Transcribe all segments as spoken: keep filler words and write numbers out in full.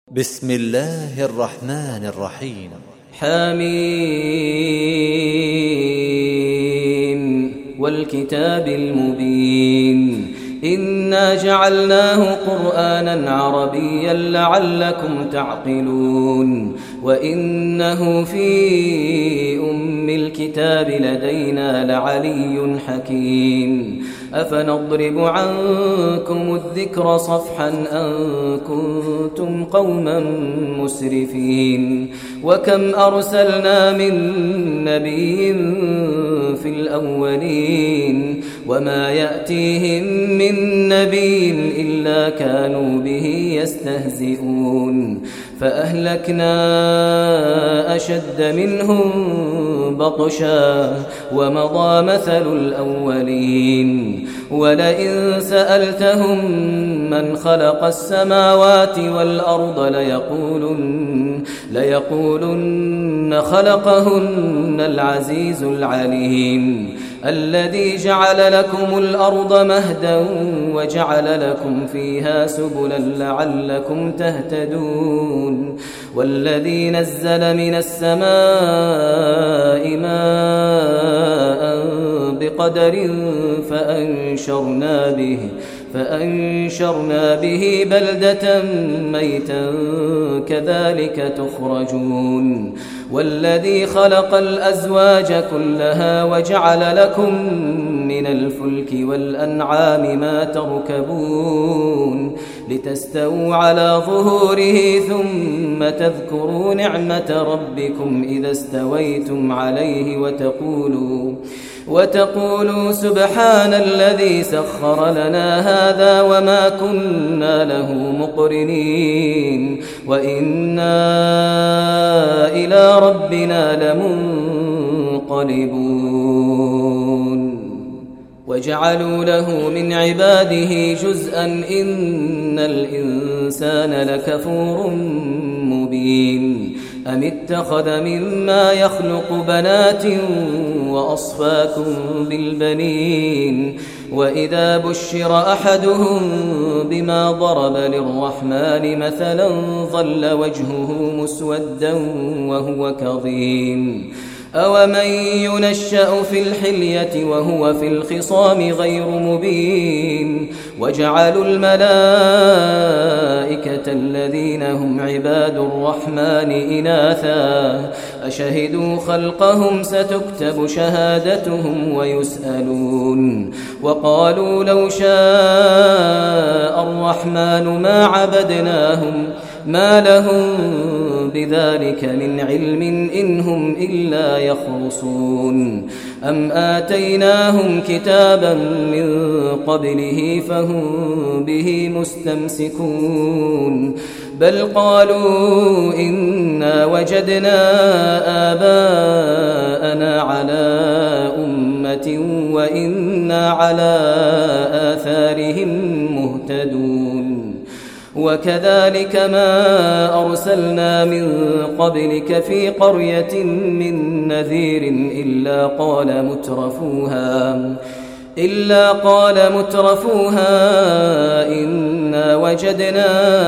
بسم الله الرحمن الرحيم. حميم والكتاب المبين إنا جعلناه قرآنا عربيا لعلكم تعقلون وإنه في أم الكتاب لدينا لعلي حكيم أفنضرب عنكم الذكر صفحا أن كنتم قوما مسرفين وكم أرسلنا من نبي في الأولين وما يأتيهم من نبي إلا كانوا به يستهزئون فأهلكنا أشد منهم بطشا ومضى مثل الأولين ولئن سألتهم من خلق السماوات والأرض ليقولن, ليقولن خلقهن العزيز العليم الذي جعل لكم الأرض مهدا وجعل لكم فيها سبلا لعلكم تهتدون والذي نزل من السماء ماء بقدر فأنشرنا به فأنشرنا به بلدة ميتا كذلك تخرجون والذي خلق الأزواج كلها وجعل لكم من الفلك والأنعام ما تركبون لتستووا على ظهوره ثم تذكروا نعمة ربكم إذا استويتم عليه وتقولوا وتقولوا سبحان الذي سخر لنا هذا وما كنا له مقرنين وإنا إلى ربنا لمنقلبون وجعلوا له من عباده جزءا إن الإنسان لكفور مبين أم اتخذ مما يخلق بنات وأصفاكم بالبنين وإذا بشر أحدهم بما ضرب للرحمن مثلا ظل وجهه مسودا وهو كظيم أومن ينشأ في الحلية وهو في الخصام غير مبين وجعلوا الملائكة الذين هم عباد الرحمن إناثا أشهدوا خلقهم ستكتب شهادتهم ويسألون وقالوا لو شاء الرحمن ما عبدناهم ما لهم بذلك من علم إن هم إلا يخرصون أم آتيناهم كتابا من قبله فهم به مستمسكون بل قالوا إنا وجدنا آباءنا على أمة وإنا على آثارهم مهتدون وكذلك ما أرسلنا من قبلك في قرية من نذير إلا قال مترفوها إلا قال مترفوها إنا وجدنا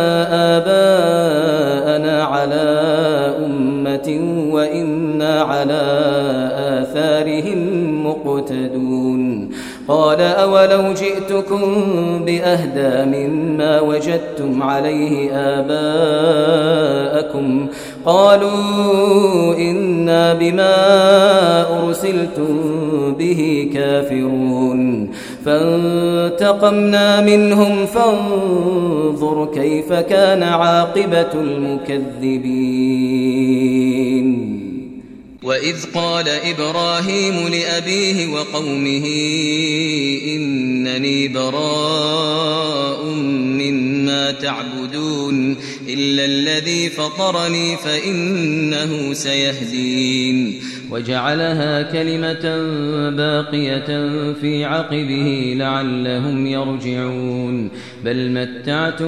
آباءنا على أمة وإنا على آثارهم مقتدون قال أولو جئتكم بأهدى مما وجدتم عليه آباءكم قالوا إنا بما أرسلتم به كافرون فانتقمنا منهم فانظر كيف كان عاقبة المكذبين وإذ قال إبراهيم لأبيه وقومه إنني براء مما تعبدون إلا الذي فطرني فإنه سيهدين وجعلها كلمة باقية في عقبه لعلهم يرجعون بل متعت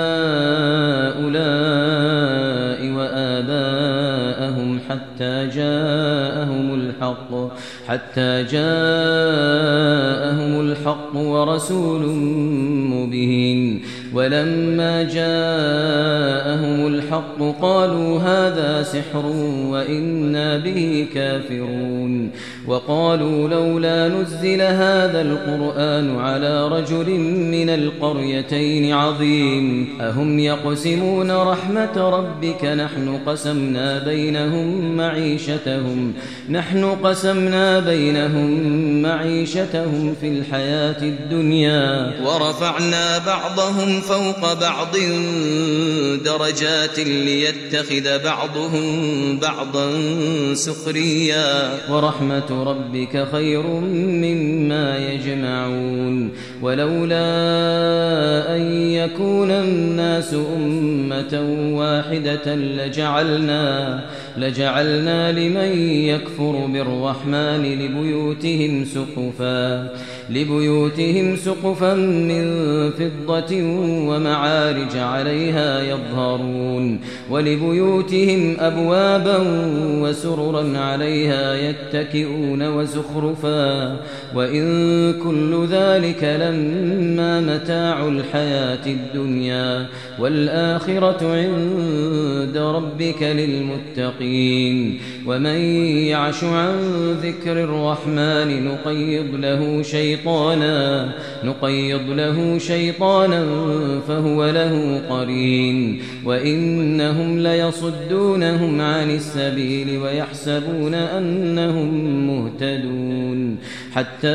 هؤلاء وآباءهم حتى جاءهم الحق حتى جاءهم الحق ورسول مبين ولما جاءهم الحق قالوا هذا سحر وإنا به كافرون وقالوا لولا نزل هذا القرآن على رجل من القريتين عظيم أهم يقسمون رحمة ربك نحن قسمنا بينهم معيشتهم نحن قسمنا بينهم معيشتهم في الحياة الدنيا ورفعنا بعضهم فوق بعض درجات ليتخذ بعضهم بعضا سخريا ورحمة ربك خير مما يجمعون ولولا أن يكون الناس أمة واحدة لجعلنا لجعلنا لمن يكفر بالرحمن لبيوتهم سقفا لبيوتهم سقفا من فضة ومعارج عليها يظهرون ولبيوتهم أبوابا وسررا عليها يتكئون وزخرفا وإن كل ذلك لما متاع الحياة الدنيا والآخرة عند ربك للمتقين ومن يعش عن ذكر الرحمن نقيض له شيطانا نقيض له شيطانا فهو له قرين وإنهم ليصدونهم عن السبيل ويحسبون أنهم مهتدون حتى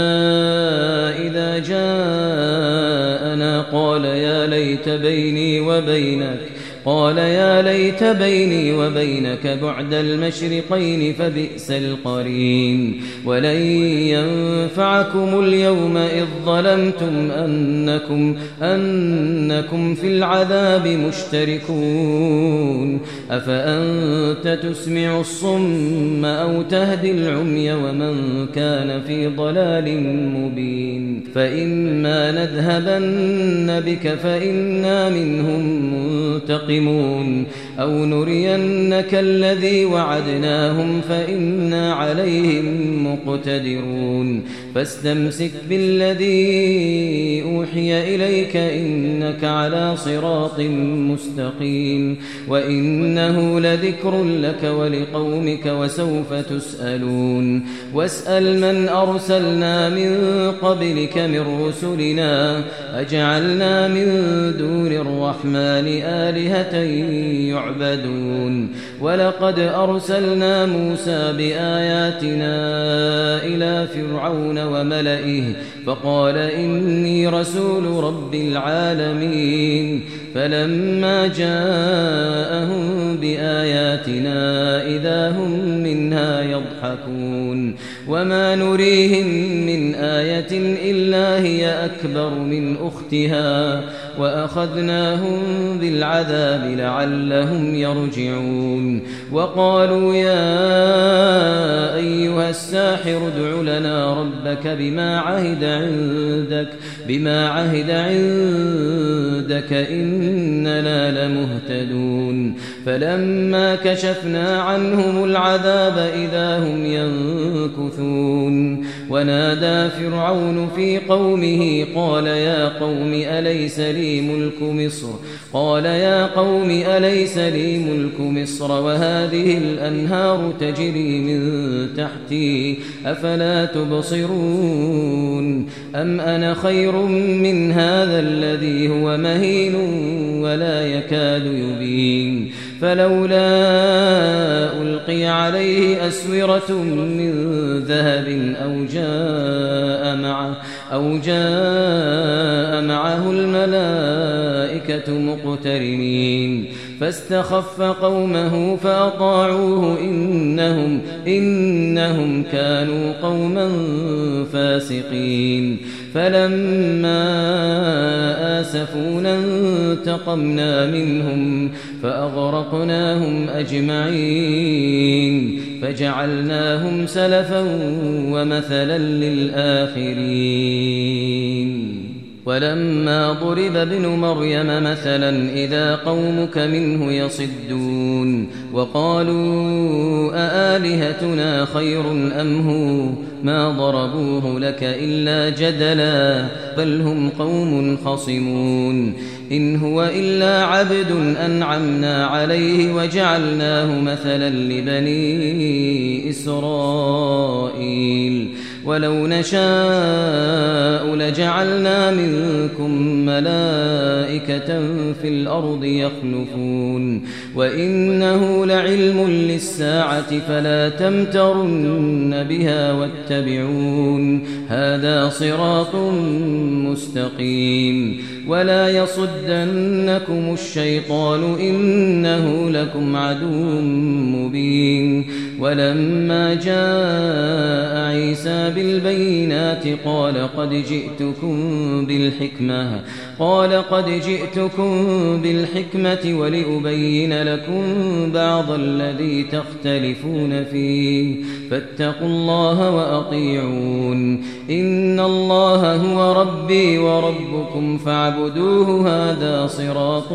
إذا جاءنا قال يا ليت بيني وبينك قال يا ليت بيني وبينك بعد المشرقين فبئس القرين ولن ينفعكم اليوم إذ ظلمتم أنكم, أنكم في العذاب مشتركون أفأنت تسمع الصم أو تهدي العمي ومن كان في ضلال مبين فإما نذهبن بك فإنا منهم منتقمون أو نرينك الذي وعدناهم فإنا عليهم مقتدرون فاستمسك بالذي أوحي إليك إنك على صراط مستقيم وإنه لذكر لك ولقومك وسوف تسألون واسأل من أرسلنا من قبلك من رسلنا أجعلنا من دون الرحمن آلهة يعبدون ولقد أرسلنا موسى بآياتنا إلى فرعون وملئه فقال إني رسول رب العالمين فلما جاءهم بآياتنا إذا هم منها يضحكون وما نريهم من آية إلا هي أكبر من أختها وأخذناهم بالعذاب لعلهم يرجعون وقالوا يا أيها الساحر ادع لنا ربك بما عهد عندك بما عهد عندك إننا لمهتدون فلما كشفنا عنهم العذاب إذا هم ينكثون ونادى فرعون في قومه قال يا قوم أليس لي ملك مصر قال يا قوم أليس لي ملك مصر وهذه الأنهار تجري من تحتي أفلا تبصرون أم أنا خير من هذا الذي هو مهين ولا يكاد يبين فلولا ألقي عليه أسورة من ذهب أو جاء معه أو جاء معه الملائكة مقترنين فاستخف قومه فأطاعوه إنهم, إنهم كانوا قوما فاسقين فلما آسفونا انتقمنا منهم فأغرقناهم أجمعين فجعلناهم سلفا ومثلا للآخرين ولما ضرب ابن مريم مثلا إذا قومك منه يصدون وقالوا أآلهتنا خير أم هو ما ضربوه لك إلا جدلا بل هم قوم خصمون إن هو إلا عبد أنعمنا عليه وجعلناه مثلا لبني إسرائيل ولو نشاء لجعلنا منكم ملائكة في الأرض يخلفون وإنه لعلم للساعة فلا تمترن بها واتبعون هذا صراط مستقيم ولا يصدنكم الشيطان إنه لكم عدو مبين ولما جاء عيسى بالبينات قال قد جئتكم بالحكمة قال قد جئتكم بالحكمة ولأبين لكم بعض الذي تختلفون فيه فاتقوا الله وأطيعون إن الله هو ربي وربكم فاعبدوه هذا صراط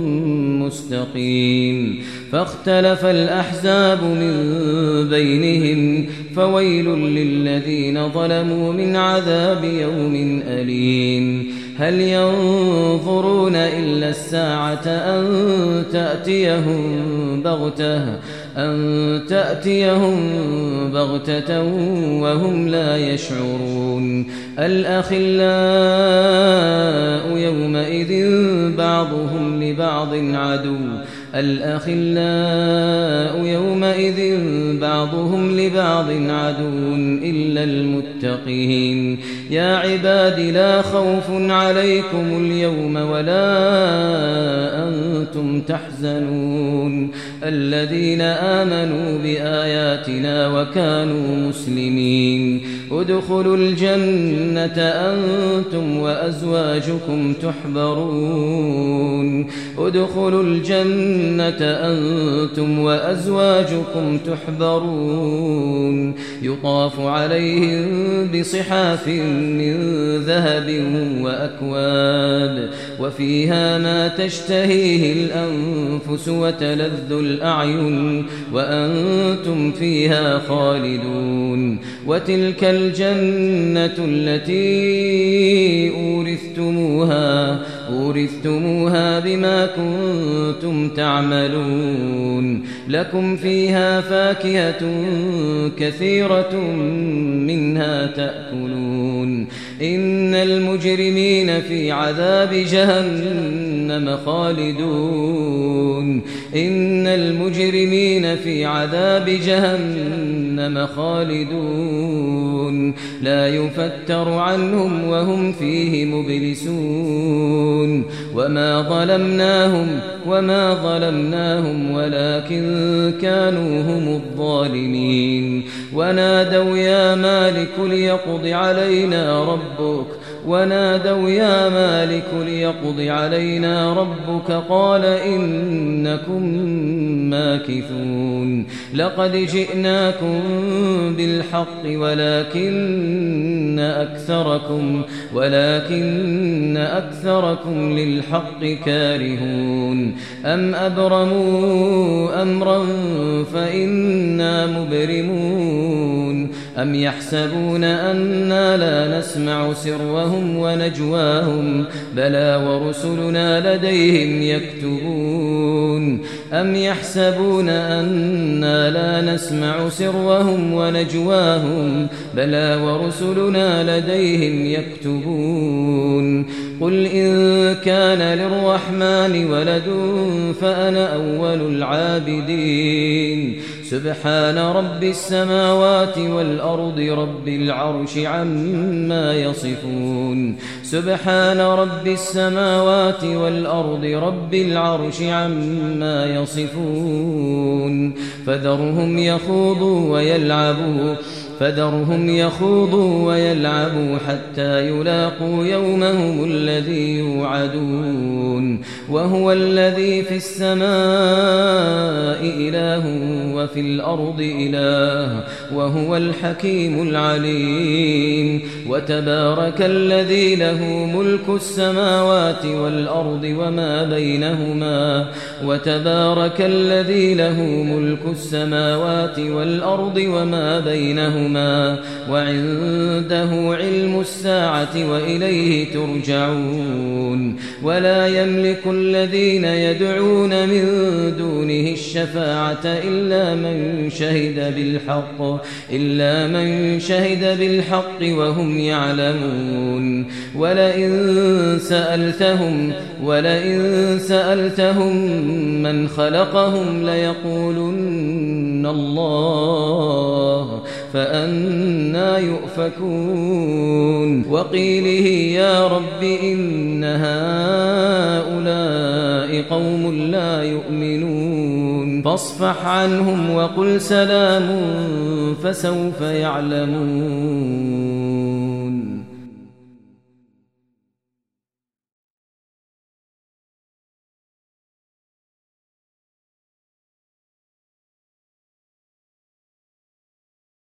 مستقيم فاختلف الأحزاب من بينهم فويل للذين ظلموا من عذاب يوم أليم هل ينظرون إلا الساعة أن تأتيهم بغتة أن تأتيهم بغتة وهم لا يشعرون الأخلاء يومئذ بعضهم لبعض عدو الأخلاء يومئذ بعضهم لبعض عدو إلا المتقين يا عباد لا خوف عليكم اليوم ولا أنتم تحزنون الذين آمنوا بآياتنا وكانوا مسلمين ادخلوا الجنة أنتم وأزواجكم تحبرون ادخلوا الجنة أنتم وأزواجكم تحبرون يطاف عليهم بصحاف من ذهب وأكواب وفيها ما تشتهيه الأنفس وتلذ الأعين وأنتم فيها خالدون وتلك الجنة التي أورثتموها أورثتموها بما كنتم تعملون لكم فيها فاكهة كثيرة منها تأكلون إن المجرمين في عذاب جهنم خالدون إن المجرمين في عذاب جهنم خالدون لا يفتر عنهم وهم فيه مبلسون وما ظلمناهم وما ظلمناهم ولكن كانوا هم الظالمين ونادوا يا مالك ليقض علينا ربك ونادوا يا مالك ليقض علينا ربك قال إنكم ماكثون لقد جئناكم بالحق ولكن أكثركم ولكن أكثركم للحق كارهون أم أبرموا أمرا فإنا مبرمون أم يحسبون أنا لا نسمع سرهم ونجواهم بلى ورسلنا لديهم يكتبون أم يحسبون أنا لا نسمع سرهم ونجواهم بلى ورسلنا لديهم يكتبون قل إن كان للرحمن ولد فأنا أول العابدين سبحان رب السماوات والأرض رب العرش عما يصفون سبحان رب السماوات والأرض رب العرش عما يصفون فذرهم يخوضوا ويلعبوا فذرهم يخوضوا ويلعبوا حتى يلاقوا يومهم الذي يوعدون وهو الذي في السماء إله وفي الأرض إله وهو الحكيم العليم وتبارك الذي له ملك السماوات والأرض وما بينهما وتبارك الذي له ملك السماوات والأرض وما بينهما وعنده علم الساعة وإليه ترجعون ولا يملك الذين يدعون من دونه الشفاعة إلا من شهد بالحق إلا من شهد بالحق وهم يعلمون ولئن سألتهم ولئن سألتهم من خلقهم ليقولن الله فأنى يؤفكون وقيله يا رب إن هؤلاء قوم لا يؤمنون فاصفح عنهم وقل سلام فسوف يعلمون.